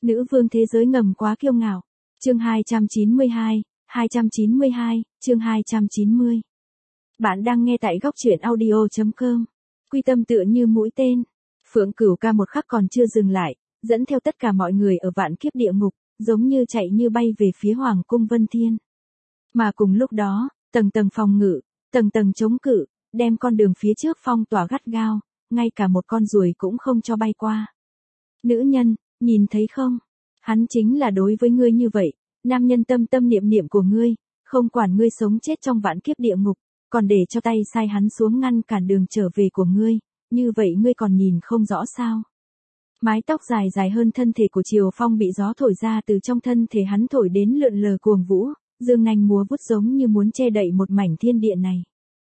Nữ vương thế giới ngầm quá kiêu ngạo. Chương 292, chương 290. Bạn đang nghe tại góc truyện audio.com. Quy tâm tựa như mũi tên. Phượng Cửu Ca một khắc còn chưa dừng lại, dẫn theo tất cả mọi người ở vạn kiếp địa ngục, giống như chạy như bay về phía Hoàng cung Vân Thiên. Mà cùng lúc đó, tầng tầng phòng ngự, tầng tầng chống cự, đem con đường phía trước phong tỏa gắt gao, ngay cả một con ruồi cũng không cho bay qua. Nữ nhân, nhìn thấy không? Hắn chính là đối với ngươi như vậy, nam nhân tâm tâm niệm niệm của ngươi, không quản ngươi sống chết trong vạn kiếp địa ngục, còn để cho tay sai hắn xuống ngăn cản đường trở về của ngươi, như vậy ngươi còn nhìn không rõ sao? Mái tóc dài dài hơn thân thể của Triều Phong bị gió thổi ra từ trong thân thể hắn thổi đến lượn lờ cuồng vũ, dương nanh múa vút giống như muốn che đậy một mảnh thiên địa này.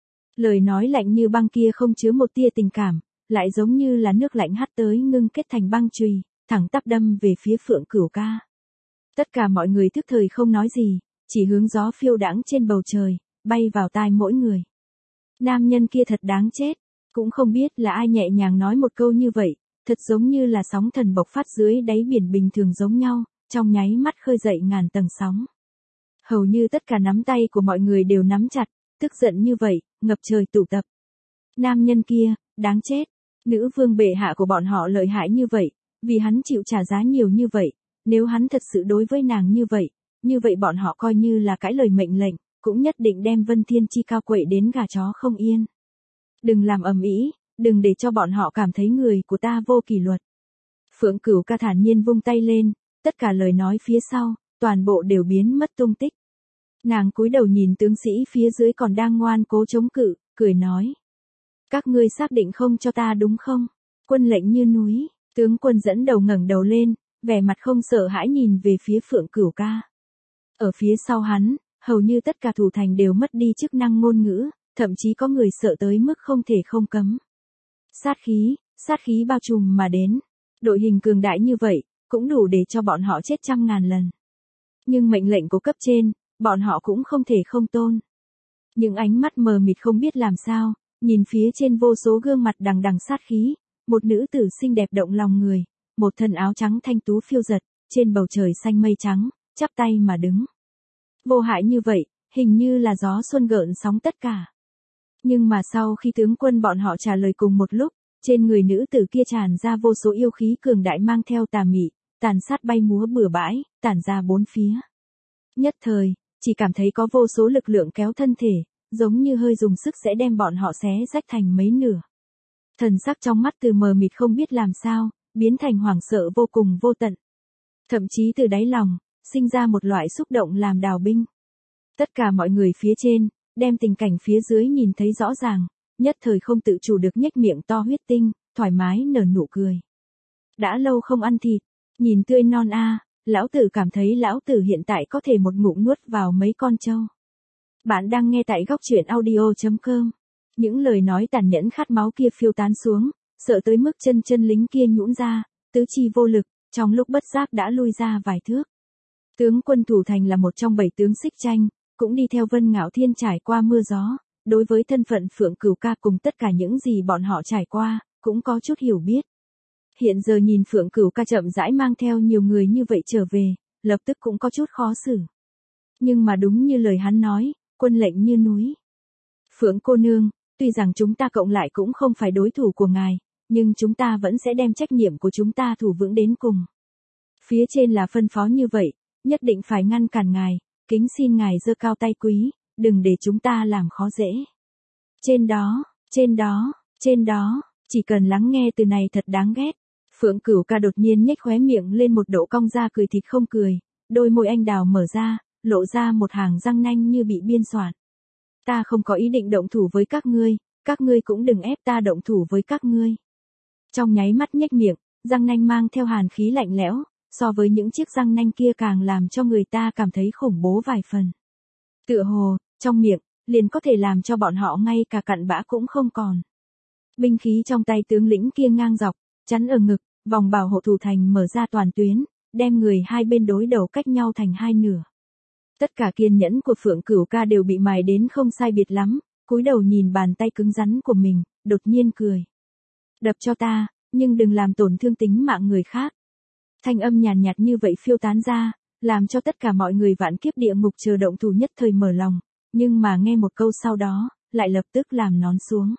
Lời nói lạnh như băng kia không chứa một tia tình cảm, lại giống như là nước lạnh hắt tới ngưng kết thành băng chùy, thẳng tắp đâm về phía Phượng Cửu Ca. Tất cả mọi người thức thời không nói gì, chỉ hướng gió phiêu đãng trên bầu trời, bay vào tai mỗi người. Nam nhân kia thật đáng chết, cũng không biết là ai nhẹ nhàng nói một câu như vậy, thật giống như là sóng thần bộc phát dưới đáy biển bình thường giống nhau, trong nháy mắt khơi dậy ngàn tầng sóng. Hầu như tất cả nắm tay của mọi người đều nắm chặt, tức giận như vậy, ngập trời tụ tập. Nam nhân kia, đáng chết, nữ vương bệ hạ của bọn họ lợi hại như vậy, vì hắn chịu trả giá nhiều như vậy, nếu hắn thật sự đối với nàng như vậy bọn họ coi như là cãi lời mệnh lệnh, cũng nhất định đem Vân Thiên Chi cao quậy đến gà chó không yên. Đừng làm ầm ĩ, đừng để cho bọn họ cảm thấy người của ta vô kỷ luật. Phượng Cửu Ca thản nhiên vung tay lên, tất cả lời nói phía sau, toàn bộ đều biến mất tung tích. Nàng cúi đầu nhìn tướng sĩ phía dưới còn đang ngoan cố chống cự, cười nói. Các ngươi xác định không cho ta đúng không? Quân lệnh như núi, tướng quân dẫn đầu ngẩng đầu lên, vẻ mặt không sợ hãi nhìn về phía Phượng Cửu Ca. Ở phía sau hắn, hầu như tất cả thủ thành đều mất đi chức năng ngôn ngữ, thậm chí có người sợ tới mức không thể không cấm. Sát khí bao trùm mà đến. Đội hình cường đại như vậy, cũng đủ để cho bọn họ chết trăm ngàn lần. Nhưng mệnh lệnh của cấp trên, bọn họ cũng không thể không tôn. Những ánh mắt mờ mịt không biết làm sao, nhìn phía trên vô số gương mặt đằng đằng sát khí, một nữ tử xinh đẹp động lòng người, một thân áo trắng thanh tú phiêu giật, trên bầu trời xanh mây trắng, chắp tay mà đứng. Vô hại như vậy, hình như là gió xuân gợn sóng tất cả. Nhưng mà sau khi tướng quân bọn họ trả lời cùng một lúc, trên người nữ tử kia tràn ra vô số yêu khí cường đại mang theo tà mị, tàn sát bay múa bừa bãi, tản ra bốn phía. Nhất thời, chỉ cảm thấy có vô số lực lượng kéo thân thể, giống như hơi dùng sức sẽ đem bọn họ xé rách thành mấy nửa. Thần sắc trong mắt từ mờ mịt không biết làm sao, biến thành hoảng sợ vô cùng vô tận. Thậm chí từ đáy lòng, sinh ra một loại xúc động làm đào binh. Tất cả mọi người phía trên, đem tình cảnh phía dưới nhìn thấy rõ ràng, nhất thời không tự chủ được nhếch miệng to huyết tinh, thoải mái nở nụ cười. Đã lâu không ăn thịt, nhìn tươi non a, lão tử cảm thấy lão tử hiện tại có thể một ngụm nuốt vào mấy con trâu. Bạn đang nghe tại góc truyện audio.com. Những lời nói tàn nhẫn khát máu kia phiêu tán xuống, sợ tới mức chân lính kia nhũn ra, tứ chi vô lực, trong lúc bất giác đã lui ra vài thước. Tướng quân thủ thành là một trong 7 tướng xích tranh, cũng đi theo Vân Ngạo Thiên trải qua mưa gió, đối với thân phận Phượng Cửu Ca cùng tất cả những gì bọn họ trải qua, cũng có chút hiểu biết. Hiện giờ nhìn Phượng Cửu Ca chậm rãi mang theo nhiều người như vậy trở về, lập tức cũng có chút khó xử. Nhưng mà đúng như lời hắn nói, quân lệnh như núi. Phượng cô nương, tuy rằng chúng ta cộng lại cũng không phải đối thủ của ngài, nhưng chúng ta vẫn sẽ đem trách nhiệm của chúng ta thủ vững đến cùng. Phía trên là phân phó như vậy, nhất định phải ngăn cản ngài, kính xin ngài giơ cao tay quý, đừng để chúng ta làm khó dễ. Trên đó, chỉ cần lắng nghe từ này thật đáng ghét. Phượng Cửu Ca đột nhiên nhếch khóe miệng lên một độ cong ra cười thịt không cười, đôi môi anh đào mở ra, lộ ra một hàng răng nanh như bị biên soạn. Ta không có ý định động thủ với các ngươi cũng đừng ép ta động thủ với các ngươi. Trong nháy mắt nhếch miệng, răng nanh mang theo hàn khí lạnh lẽo, so với những chiếc răng nanh kia càng làm cho người ta cảm thấy khủng bố vài phần. Tựa hồ, trong miệng, liền có thể làm cho bọn họ ngay cả cặn bã cũng không còn. Binh khí trong tay tướng lĩnh kia ngang dọc, chắn ở ngực, vòng bảo hộ thủ thành mở ra toàn tuyến, đem người hai bên đối đầu cách nhau thành hai nửa. Tất cả kiên nhẫn của Phượng Cửu Ca đều bị mài đến không sai biệt lắm, cúi đầu nhìn bàn tay cứng rắn của mình, đột nhiên cười. Đập cho ta, nhưng đừng làm tổn thương tính mạng người khác. Thanh âm nhàn nhạt như vậy phiêu tán ra, làm cho tất cả mọi người vạn kiếp địa ngục chờ động thủ nhất thời mở lòng, nhưng mà nghe một câu sau đó, lại lập tức làm nón xuống.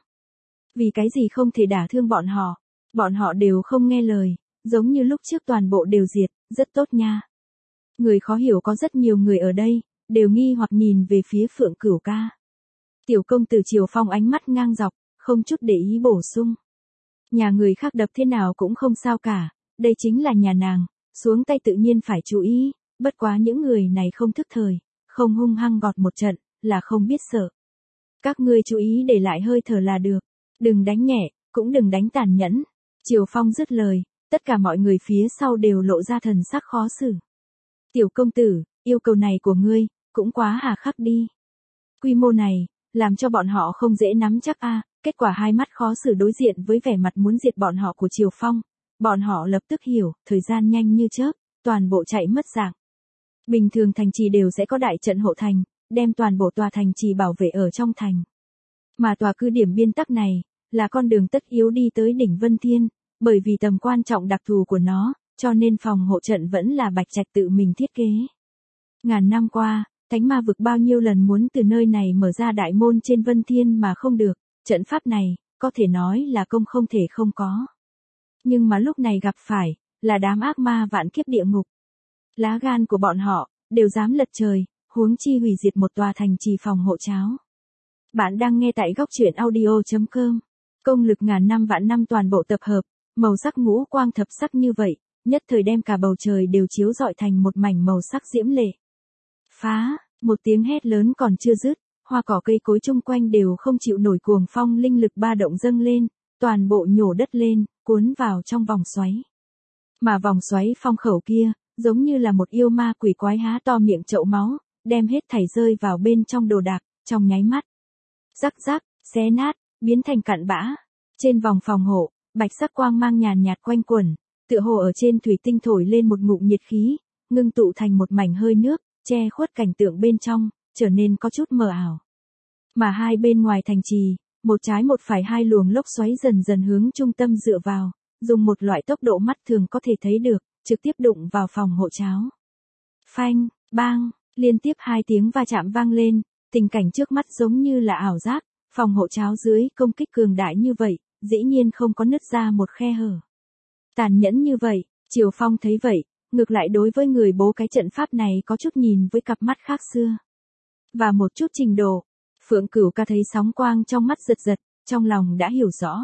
Vì cái gì không thể đả thương bọn họ đều không nghe lời, giống như lúc trước toàn bộ đều diệt, rất tốt nha. Người khó hiểu có rất nhiều người ở đây, đều nghi hoặc nhìn về phía Phượng Cửu ca. Tiểu công tử Triều Phong ánh mắt ngang dọc, không chút để ý bổ sung. Nhà người khác đập thế nào cũng không sao cả, đây chính là nhà nàng, xuống tay tự nhiên phải chú ý, bất quá những người này không thức thời, không hung hăng gọt một trận, là không biết sợ. Các ngươi chú ý để lại hơi thở là được, đừng đánh nhẹ, cũng đừng đánh tàn nhẫn. Triều Phong dứt lời, tất cả mọi người phía sau đều lộ ra thần sắc khó xử. Tiểu công tử, yêu cầu này của ngươi, cũng quá hà khắc đi. Quy mô này, làm cho bọn họ không dễ nắm chắc kết quả hai mắt khó xử đối diện với vẻ mặt muốn diệt bọn họ của Triều Phong. Bọn họ lập tức hiểu, thời gian nhanh như chớp, toàn bộ chạy mất dạng. Bình thường thành trì đều sẽ có đại trận hộ thành, đem toàn bộ tòa thành trì bảo vệ ở trong thành. Mà tòa cứ điểm biên tắc này, là con đường tất yếu đi tới đỉnh Vân Thiên, bởi vì tầm quan trọng đặc thù của nó, cho nên phòng hộ trận vẫn là Bạch Trạch tự mình thiết kế. Ngàn năm qua, Thánh Ma vực bao nhiêu lần muốn từ nơi này mở ra đại môn trên Vân Thiên mà không được, trận pháp này, có thể nói là công không thể không có. Nhưng mà lúc này gặp phải, là đám ác ma vạn kiếp địa ngục. Lá gan của bọn họ, đều dám lật trời, huống chi hủy diệt một tòa thành trì phòng hộ cháo. Bạn đang nghe tại góc truyện audio.com. Công lực ngàn năm vạn năm toàn bộ tập hợp, màu sắc ngũ quang thập sắc như vậy, nhất thời đem cả bầu trời đều chiếu rọi thành một mảnh màu sắc diễm lệ. Phá, một tiếng hét lớn còn chưa dứt, hoa cỏ cây cối chung quanh đều không chịu nổi cuồng phong linh lực ba động dâng lên, toàn bộ nhổ đất lên, cuốn vào trong vòng xoáy. Mà vòng xoáy phong khẩu kia, giống như là một yêu ma quỷ quái há to miệng chậu máu, đem hết thảy rơi vào bên trong đồ đạc, trong nháy mắt. Rắc rắc, xé nát, biến thành cặn bã. Trên vòng phòng hộ, bạch sắc quang mang nhàn nhạt quanh quẩn, tựa hồ ở trên thủy tinh thổi lên một ngụm nhiệt khí, ngưng tụ thành một mảnh hơi nước, che khuất cảnh tượng bên trong, trở nên có chút mờ ảo. Mà hai bên ngoài thành trì, một trái một phải hai luồng lốc xoáy dần dần hướng trung tâm dựa vào, dùng một loại tốc độ mắt thường có thể thấy được, trực tiếp đụng vào phòng hộ cháo. Phanh, bang, liên tiếp hai tiếng va chạm vang lên, tình cảnh trước mắt giống như là ảo giác, phòng hộ cháo dưới công kích cường đại như vậy, dĩ nhiên không có nứt ra một khe hở. Tàn nhẫn như vậy, Triều Phong thấy vậy, ngược lại đối với người bố cái trận pháp này có chút nhìn với cặp mắt khác xưa. Và một chút trình độ, Phượng Cửu ca thấy sóng quang trong mắt giật giật, trong lòng đã hiểu rõ.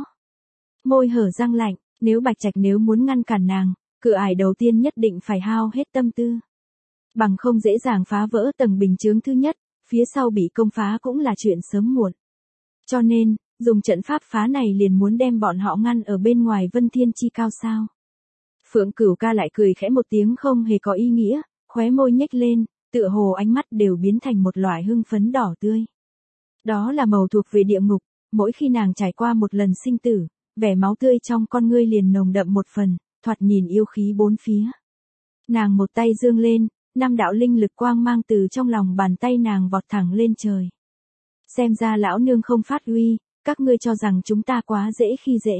Môi hở răng lạnh, nếu Bạch Trạch nếu muốn ngăn cản nàng, cửa ải đầu tiên nhất định phải hao hết tâm tư. Bằng không dễ dàng phá vỡ tầng bình chướng thứ nhất, phía sau bị công phá cũng là chuyện sớm muộn. Cho nên, dùng trận pháp phá này liền muốn đem bọn họ ngăn ở bên ngoài Vân Thiên chi cao sao. Phượng Cửu ca lại cười khẽ một tiếng không hề có ý nghĩa, khóe môi nhếch lên, tựa hồ ánh mắt đều biến thành một loại hưng phấn đỏ tươi. Đó là màu thuộc về địa ngục, mỗi khi nàng trải qua một lần sinh tử, vẻ máu tươi trong con ngươi liền nồng đậm một phần, thoạt nhìn yêu khí bốn phía. Nàng một tay giương lên, 5 đạo linh lực quang mang từ trong lòng bàn tay nàng vọt thẳng lên trời. Xem ra lão nương không phát uy, các ngươi cho rằng chúng ta quá dễ khi dễ.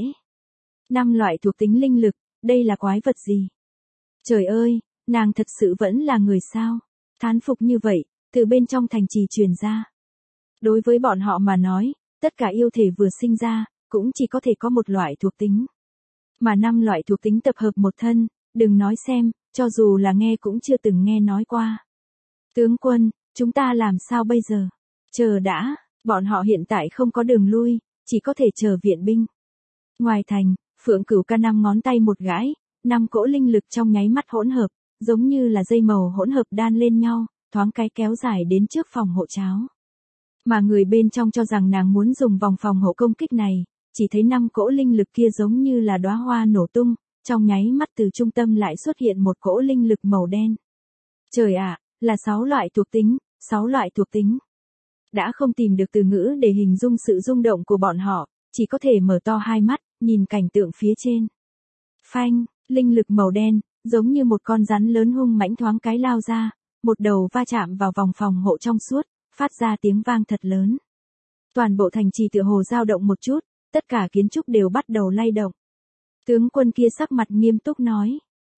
5 loại thuộc tính linh lực, đây là quái vật gì? Trời ơi, nàng thật sự vẫn là người sao? Thán phục như vậy, từ bên trong thành trì truyền ra. Đối với bọn họ mà nói, tất cả yêu thể vừa sinh ra, cũng chỉ có thể có một loại thuộc tính. Mà 5 loại thuộc tính tập hợp một thân, đừng nói xem, cho dù là nghe cũng chưa từng nghe nói qua. Tướng quân, chúng ta làm sao bây giờ? Chờ đã, bọn họ hiện tại không có đường lui, chỉ có thể chờ viện binh. Ngoài thành, Phượng Cửu ca 5 ngón tay một gãi, 5 cỗ linh lực trong nháy mắt hỗn hợp, giống như là dây màu hỗn hợp đan lên nhau, thoáng cái kéo dài đến trước phòng hộ cháo. Mà người bên trong cho rằng nàng muốn dùng vòng phòng hộ công kích này, chỉ thấy 5 cỗ linh lực kia giống như là đóa hoa nổ tung, trong nháy mắt từ trung tâm lại xuất hiện một cỗ linh lực màu đen. Trời ạ, là 6 loại thuộc tính, 6 loại thuộc tính. Đã không tìm được từ ngữ để hình dung sự rung động của bọn họ, chỉ có thể mở to hai mắt, nhìn cảnh tượng phía trên. Phanh, linh lực màu đen, giống như một con rắn lớn hung mãnh thoáng cái lao ra, một đầu va chạm vào vòng phòng hộ trong suốt, phát ra tiếng vang thật lớn. Toàn bộ thành trì tựa hồ dao động một chút, tất cả kiến trúc đều bắt đầu lay động. Tướng quân kia sắc mặt nghiêm túc nói,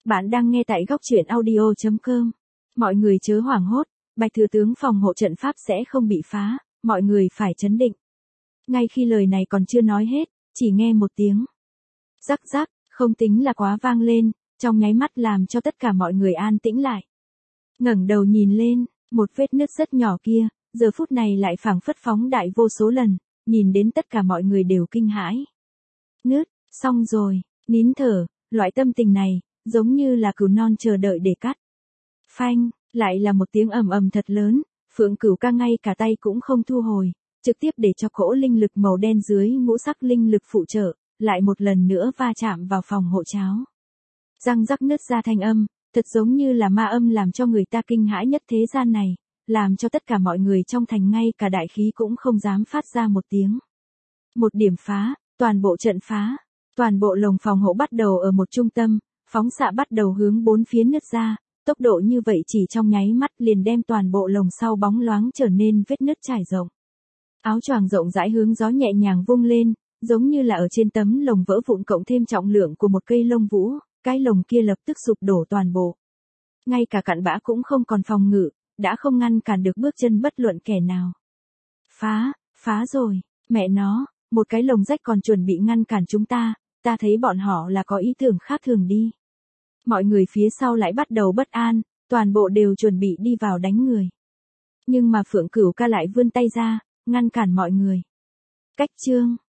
Bạn đang nghe tại góc truyện audio.com. Mọi người chớ hoảng hốt, Bạch Thừa Tướng phòng hộ trận pháp sẽ không bị phá, mọi người phải trấn định. Ngay khi lời này còn chưa nói hết, chỉ nghe một tiếng rắc rắc, không tính là quá vang lên, trong nháy mắt làm cho tất cả mọi người an tĩnh lại. Ngẩng đầu nhìn lên, một vết nứt rất nhỏ kia, giờ phút này lại phảng phất phóng đại vô số lần, nhìn đến tất cả mọi người đều kinh hãi. Nứt, xong rồi, nín thở, loại tâm tình này, giống như là cừu non chờ đợi để cắt. Phanh, lại là một tiếng ầm ầm thật lớn, Phượng Cửu Ca ngay cả tay cũng không thu hồi, trực tiếp để cho cỗ linh lực màu đen dưới ngũ sắc linh lực phụ trợ, lại một lần nữa va chạm vào phòng hộ cháo. Răng rắc nứt ra thanh âm, thật giống như là ma âm làm cho người ta kinh hãi nhất thế gian này, làm cho tất cả mọi người trong thành ngay cả đại khí cũng không dám phát ra một tiếng. Một điểm phá, toàn bộ trận phá, toàn bộ lồng phòng hộ bắt đầu ở một trung tâm, phóng xạ bắt đầu hướng bốn phía nứt ra, tốc độ như vậy chỉ trong nháy mắt liền đem toàn bộ lồng sau bóng loáng trở nên vết nứt trải rộng. Áo choàng rộng rãi hướng gió nhẹ nhàng vung lên, giống như là ở trên tấm lồng vỡ vụn cộng thêm trọng lượng của một cây lông vũ, cái lồng kia lập tức sụp đổ toàn bộ. Ngay cả cặn bã cũng không còn phòng ngự, đã không ngăn cản được bước chân bất luận kẻ nào. Phá rồi, mẹ nó, một cái lồng rách còn chuẩn bị ngăn cản chúng ta thấy bọn họ là có ý tưởng khác thường đi. Mọi người phía sau lại bắt đầu bất an, toàn bộ đều chuẩn bị đi vào đánh người. Nhưng mà Phượng Cửu Ca lại vươn tay ra, ngăn cản mọi người. Cách chương